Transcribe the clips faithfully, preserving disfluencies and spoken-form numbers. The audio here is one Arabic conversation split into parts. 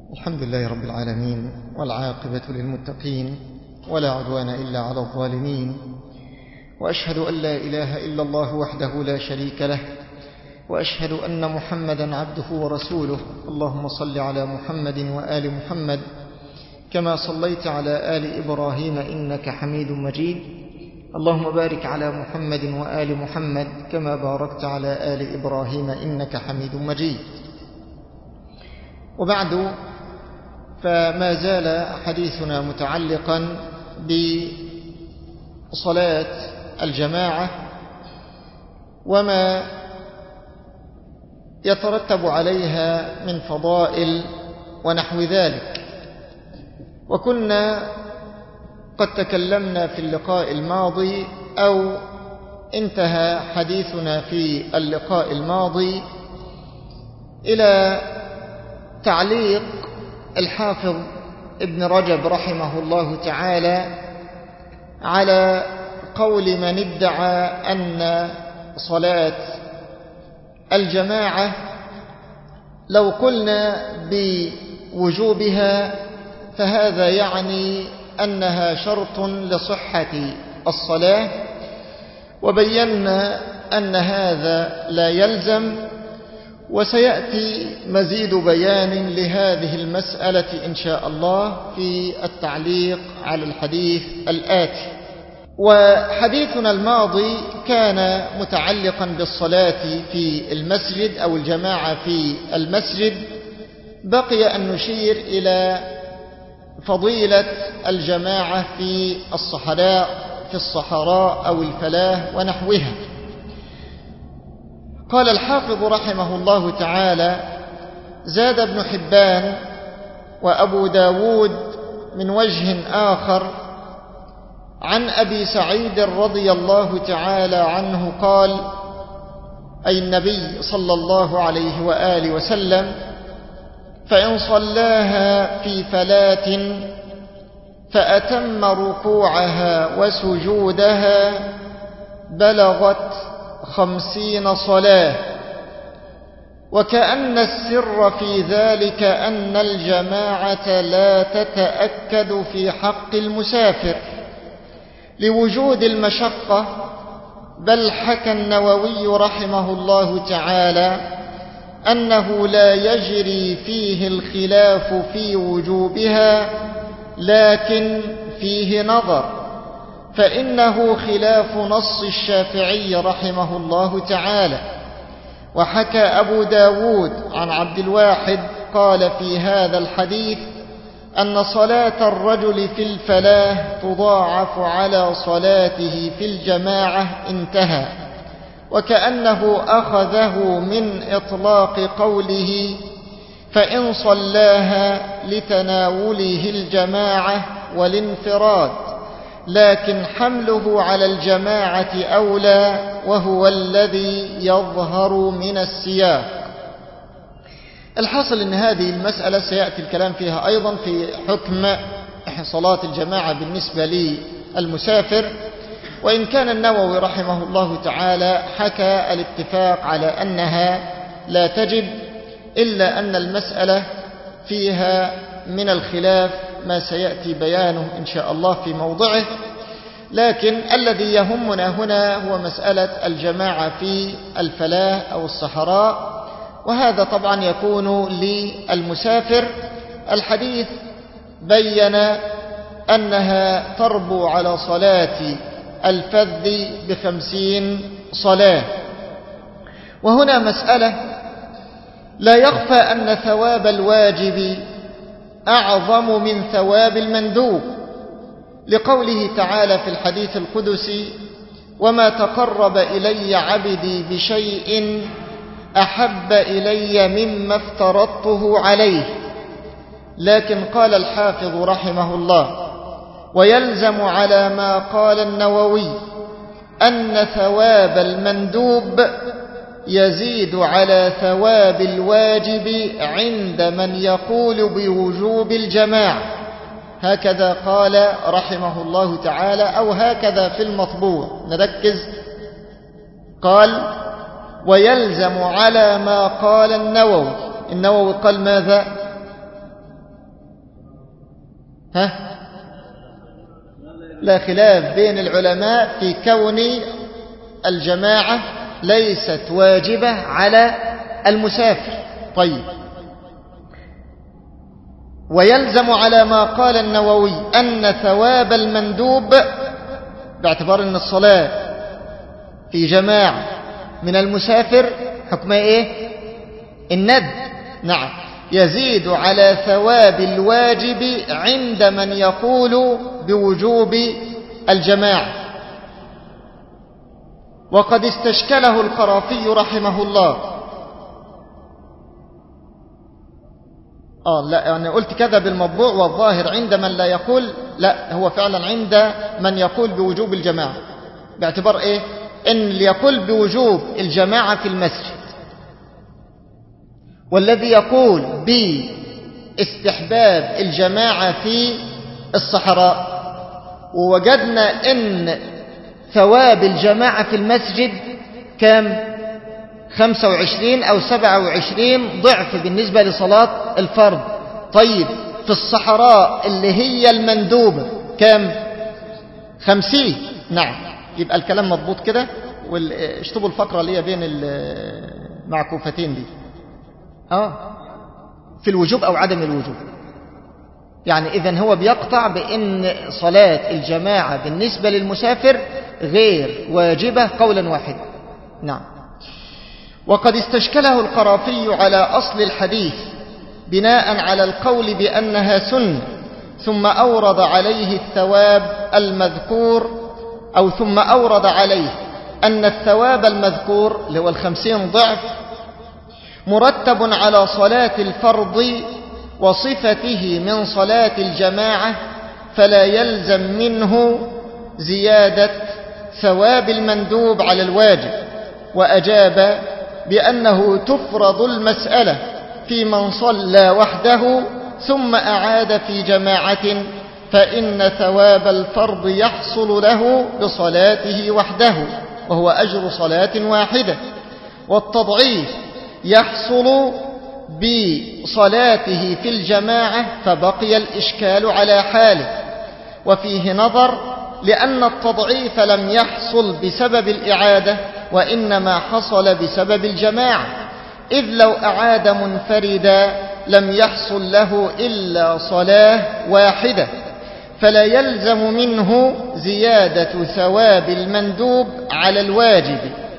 الحمد لله رب العالمين، والعاقبة للمتقين، ولا عدوان إلا على الظالمين، وأشهد أن لا إله إلا الله وحده لا شريك له، وأشهد أن محمدا عبده ورسوله. اللهم صل على محمد وآل محمد كما صليت على آل إبراهيم إنك حميد مجيد. اللهم بارك على محمد وآل محمد كما باركت على آل إبراهيم إنك حميد مجيد. وبعد، فما زال حديثنا متعلقا بصلاة الجماعة وما يترتب عليها من فضائل ونحو ذلك. وكنا قد تكلمنا في اللقاء الماضي أو انتهى حديثنا في اللقاء الماضي إلى تعليق الحافظ ابن رجب رحمه الله تعالى على قول من ادعى أن صلاة الجماعة لو قلنا بوجوبها فهذا يعني أنها شرط لصحة الصلاة، وبينا أن هذا لا يلزم، وسيأتي مزيد بيان لهذه المسألة إن شاء الله في التعليق على الحديث الآتي. وحديثنا الماضي كان متعلقا بالصلاة في المسجد أو الجماعة في المسجد. بقي أن نشير إلى فضيلة الجماعة في الصحراء في الصحراء أو الفلاة ونحوها. قال الحافظ رحمه الله تعالى: زاد ابن حبان وأبو داود من وجه آخر عن أبي سعيد رضي الله تعالى عنه قال: أي النبي صلى الله عليه وآله وسلم: فإن صلاها في فلاة فأتم ركوعها وسجودها بلغت خمسين صلاة. وكأن السر في ذلك أن الجماعة لا تتأكد في حق المسافر لوجود المشقة، بل حكى النووي رحمه الله تعالى أنه لا يجري فيه الخلاف في وجوبها، لكن فيه نظر، فإنه خلاف نص الشافعي رحمه الله تعالى. وحكى أبو داود عن عبد الواحد قال في هذا الحديث أن صلاة الرجل في الفلاة تضاعف على صلاته في الجماعة، انتهى. وكأنه أخذه من إطلاق قوله فإن صلاها لتناوله الجماعة والانفراد، لكن حمله على الجماعة أولى، وهو الذي يظهر من السياق. الحاصل أن هذه المسألة سيأتي الكلام فيها أيضا في حكم صلاة الجماعة بالنسبة للمسافر، وإن كان النووي رحمه الله تعالى حكى الاتفاق على أنها لا تجب، إلا أن المسألة فيها من الخلاف ما سيأتي بيانه إن شاء الله في موضعه. لكن الذي يهمنا هنا هو مسألة الجماعة في الفلاة أو الصحراء، وهذا طبعا يكون للمسافر. الحديث بين أنها تربو على صلاة الفذ بخمسين صلاة. وهنا مسألة: لا يخفى أن ثواب الواجب أعظم من ثواب المندوب، لقوله تعالى في الحديث القدسي: وما تقرب إلي عبدي بشيء أحب إلي مما افترضته عليه. لكن قال الحافظ رحمه الله: ويلزم على ما قال النووي أن ثواب المندوب يزيد على ثواب الواجب عند من يقول بوجوب الجماعة. هكذا قال رحمه الله تعالى، أو هكذا في المطبوع. نركز: قال: ويلزم على ما قال النووي. النووي قال ماذا؟ ها؟ لا خلاف بين العلماء في كون الجماعة ليست واجبة على المسافر. طيب، ويلزم على ما قال النووي أن ثواب المندوب، باعتبار أن الصلاة في جماعة من المسافر حكمها إيه؟ الند. نعم، يزيد على ثواب الواجب عند من يقول بوجوب الجماعة. وقد استشكله القرافي رحمه الله. آه لا، يعني قلت كذا بالمطبوع، والظاهر عند من لا يقول، لا هو فعلا عند من يقول بوجوب الجماعة، باعتبار إيه؟ إن اللي يقول بوجوب الجماعة في المسجد والذي يقول باستحباب الجماعة في الصحراء، ووجدنا إن ثواب الجماعة في المسجد كم؟ خمسة وعشرين أو سبعة وعشرين ضعف بالنسبة لصلاة الفرض. طيب، في الصحراء اللي هي المندوبة كم؟ خمسين. نعم، يبقى الكلام مضبوط كده. واشطبوا الفقرة اللي هي بين المعكوفتين دي، آه في الوجوب أو عدم الوجوب. يعني إذن هو بيقطع بأن صلاة الجماعة بالنسبة للمسافر غير واجبة قولا واحدا. نعم. وقد استشكله القرافي على أصل الحديث بناء على القول بأنها سنة، ثم أورد عليه الثواب المذكور، أو ثم أورد عليه أن الثواب المذكور اللي هو الخمسين ضعف مرتب على صلاة الفرض وصفته من صلاة الجماعة، فلا يلزم منه زيادة ثواب المندوب على الواجب. وأجاب بأنه تفرض المسألة في من صلى وحده ثم أعاد في جماعة، فإن ثواب الفرض يحصل له بصلاته وحده وهو أجر صلاة واحدة، والتضعيف يحصل بصلاته في الجماعة، فبقي الإشكال على حاله. وفيه نظر، لأن التضعيف لم يحصل بسبب الإعادة، وإنما حصل بسبب الجماعة، إذ لو أعاد منفردا لم يحصل له إلا صلاة واحدة، فلا يلزم منه زيادة ثواب المندوب على الواجب.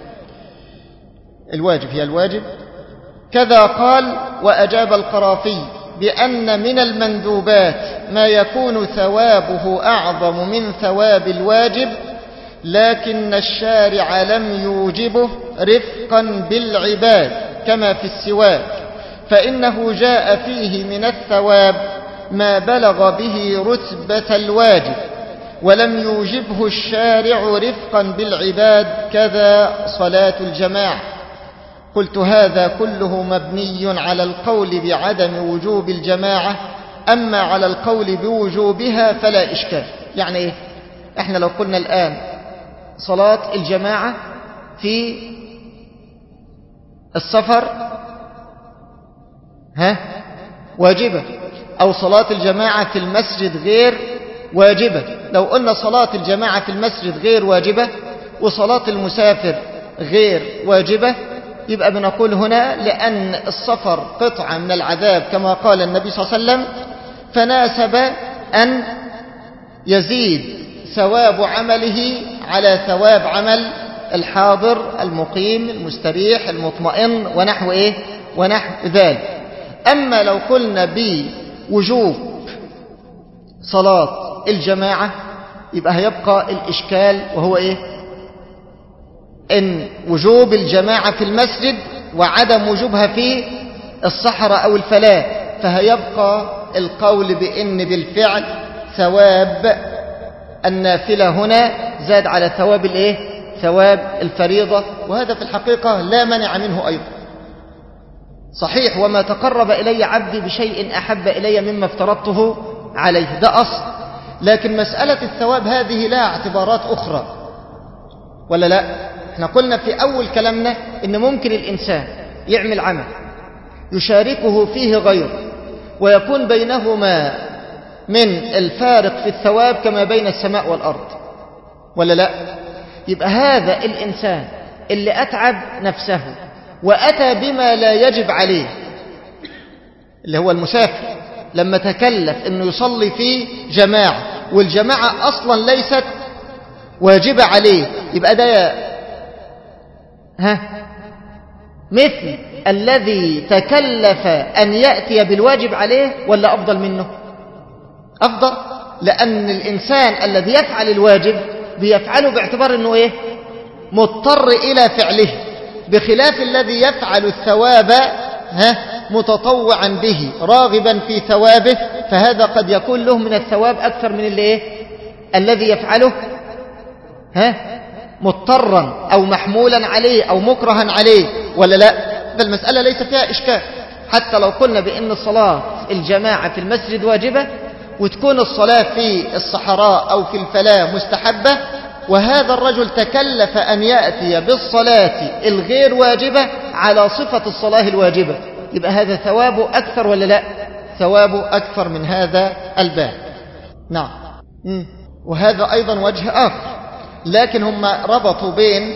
الواجب هي الواجب. كذا قال. وأجاب القرافي بأن من المندوبات ما يكون ثوابه أعظم من ثواب الواجب، لكن الشارع لم يوجبه رفقا بالعباد كما في السواك، فإنه جاء فيه من الثواب ما بلغ به رتبة الواجب، ولم يوجبه الشارع رفقا بالعباد، كذا صلاة الجماعة. قلت هذا كله مبني على القول بعدم وجوب الجماعة، أما على القول بوجوبها فلا إشكال. يعني إيه؟ إحنا لو قلنا الآن صلاة الجماعة في السفر ها واجبة، أو صلاة الجماعة في المسجد غير واجبة. لو قلنا صلاة الجماعة في المسجد غير واجبة وصلاة المسافر غير واجبة، يبقى بنقول هنا لأن السفر قطعة من العذاب كما قال النبي صلى الله عليه وسلم، فناسب أن يزيد ثواب عمله على ثواب عمل الحاضر المقيم المستريح المطمئن ونحو إيه ونحو ذلك. أما لو قلنا بوجوب صلاة الجماعة يبقى هيبقى الإشكال، وهو إيه؟ إن وجوب الجماعة في المسجد وعدم وجوبها في الصحراء أو الفلاة، فهيبقى القول بإن بالفعل ثواب النافلة هنا زاد على ثواب الإيه؟ ثواب الفريضة، وهذا في الحقيقة لا منع منه أيضا. صحيح، وما تقرب إلي عبدي بشيء أحب إلي مما افترضته عليه، ده أصل. لكن مسألة الثواب هذه لها اعتبارات أخرى، ولا لا؟ احنا قلنا في أول كلامنا إن ممكن الإنسان يعمل عمل يشاركه فيه غيره، ويكون بينهما من الفارق في الثواب كما بين السماء والأرض، ولا لا؟ يبقى هذا الإنسان اللي أتعب نفسه وأتى بما لا يجب عليه، اللي هو المسافر لما تكلف أنه يصلي في جماعة والجماعة أصلا ليست واجبة عليه، يبقى ده ها مثل الذي تكلف أن يأتي بالواجب عليه ولا أفضل منه؟ أفضل، لأن الإنسان الذي يفعل الواجب بيفعله باعتبار أنه إيه؟ مضطر إلى فعله، بخلاف الذي يفعل الثواب ها متطوعا به راغبا في ثوابه، فهذا قد يكون له من الثواب أكثر من اللي إيه؟ الذي يفعله ها مضطرا أو محمولا عليه أو مكرها عليه، ولا لا؟ فالمسألة ليس فيها إشكال، حتى لو قلنا بأن الصلاة الجماعة في المسجد واجبة وتكون الصلاة في الصحراء أو في الفلاة مستحبة، وهذا الرجل تكلف أن يأتي بالصلاة الغير واجبة على صفة الصلاة الواجبة، يبقى هذا ثوابه أكثر ولا لا؟ ثوابه أكثر من هذا الباب. نعم. وهذا أيضا وجه آخر، لكن هم ربطوا بين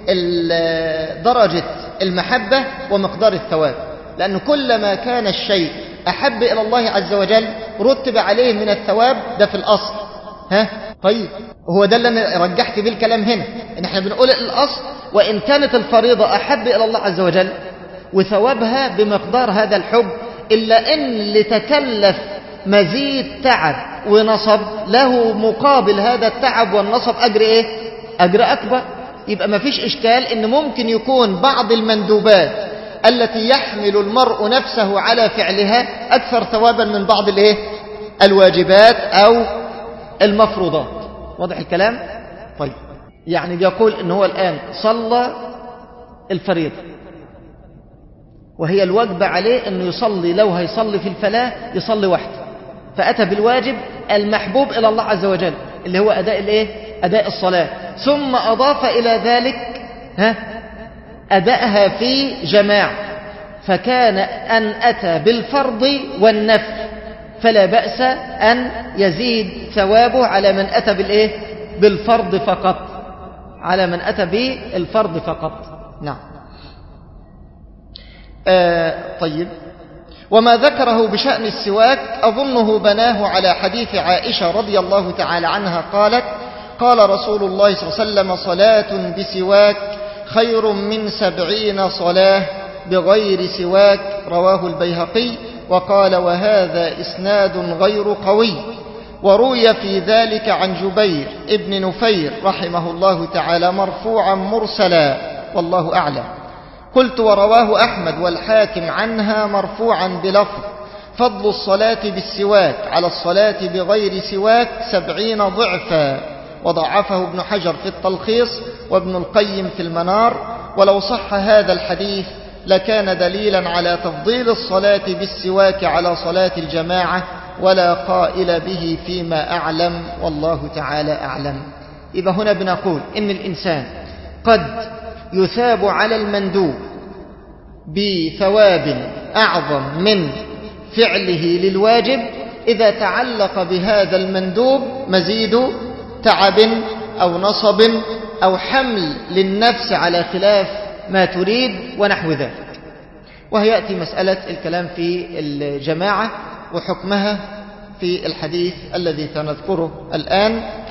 درجة المحبة ومقدار الثواب، لأن كلما كان الشيء أحب إلى الله عز وجل رتب عليه من الثواب، ده في الأصل. ها طيب، هو ده اللي أنا رجحت بيه الكلام هنا، إن احنا بنقول الأصل وإن كانت الفريضة أحب إلى الله عز وجل وثوابها بمقدار هذا الحب، إلا إن اللي تكلف مزيد تعب ونصب له مقابل هذا التعب والنصب أجر إيه؟ أجر أكبر. يبقى ما فيش إشكال إن ممكن يكون بعض المندوبات التي يحمل المرء نفسه على فعلها أكثر ثوابا من بعض الإيه؟ الواجبات أو المفروضات. واضح الكلام؟ طيب، يعني بيقول إن هو الآن صلى الفريضة وهي الواجبة عليه أنه يصلي، لو هيصلي في الفلاة يصلي وحده، فأتى بالواجب المحبوب إلى الله عز وجل اللي هو أداء الإيه؟ أداء الصلاة، ثم أضاف إلى ذلك ها أداءها في جماعة، فكان أن أتى بالفرض والنفل، فلا بأس أن يزيد ثوابه على من أتى بالإيه؟ بالفرض فقط، على من أتى بالفرض فقط. نعم. آه طيب، وما ذكره بشأن السواك أظنه بناه على حديث عائشة رضي الله تعالى عنها قالت: قال رسول الله صلى الله عليه وسلم: صلاة بسواك خير من سبعين صلاة بغير سواك، رواه البيهقي. وقال: وهذا إسناد غير قوي. وروي في ذلك عن جبير ابن نفير رحمه الله تعالى مرفوعا مرسلا، والله أعلم. قلت: ورواه أحمد والحاكم عنها مرفوعا بلفظ: فضل الصلاة بالسواك على الصلاة بغير سواك سبعين ضعفا. وضعفه ابن حجر في التلخيص وابن القيم في المنار. ولو صح هذا الحديث لكان دليلا على تفضيل الصلاة بالسواك على صلاة الجماعة، ولا قائل به فيما أعلم، والله تعالى أعلم. إذا هنا بنقول إن الإنسان قد يثاب على المندوب بثواب أعظم من فعله للواجب إذا تعلق بهذا المندوب مزيد تعب أو نصب أو حمل للنفس على خلاف ما تريد ونحو ذلك. وهيأتي مسألة الكلام في الجماعة وحكمها في الحديث الذي سنذكره الآن.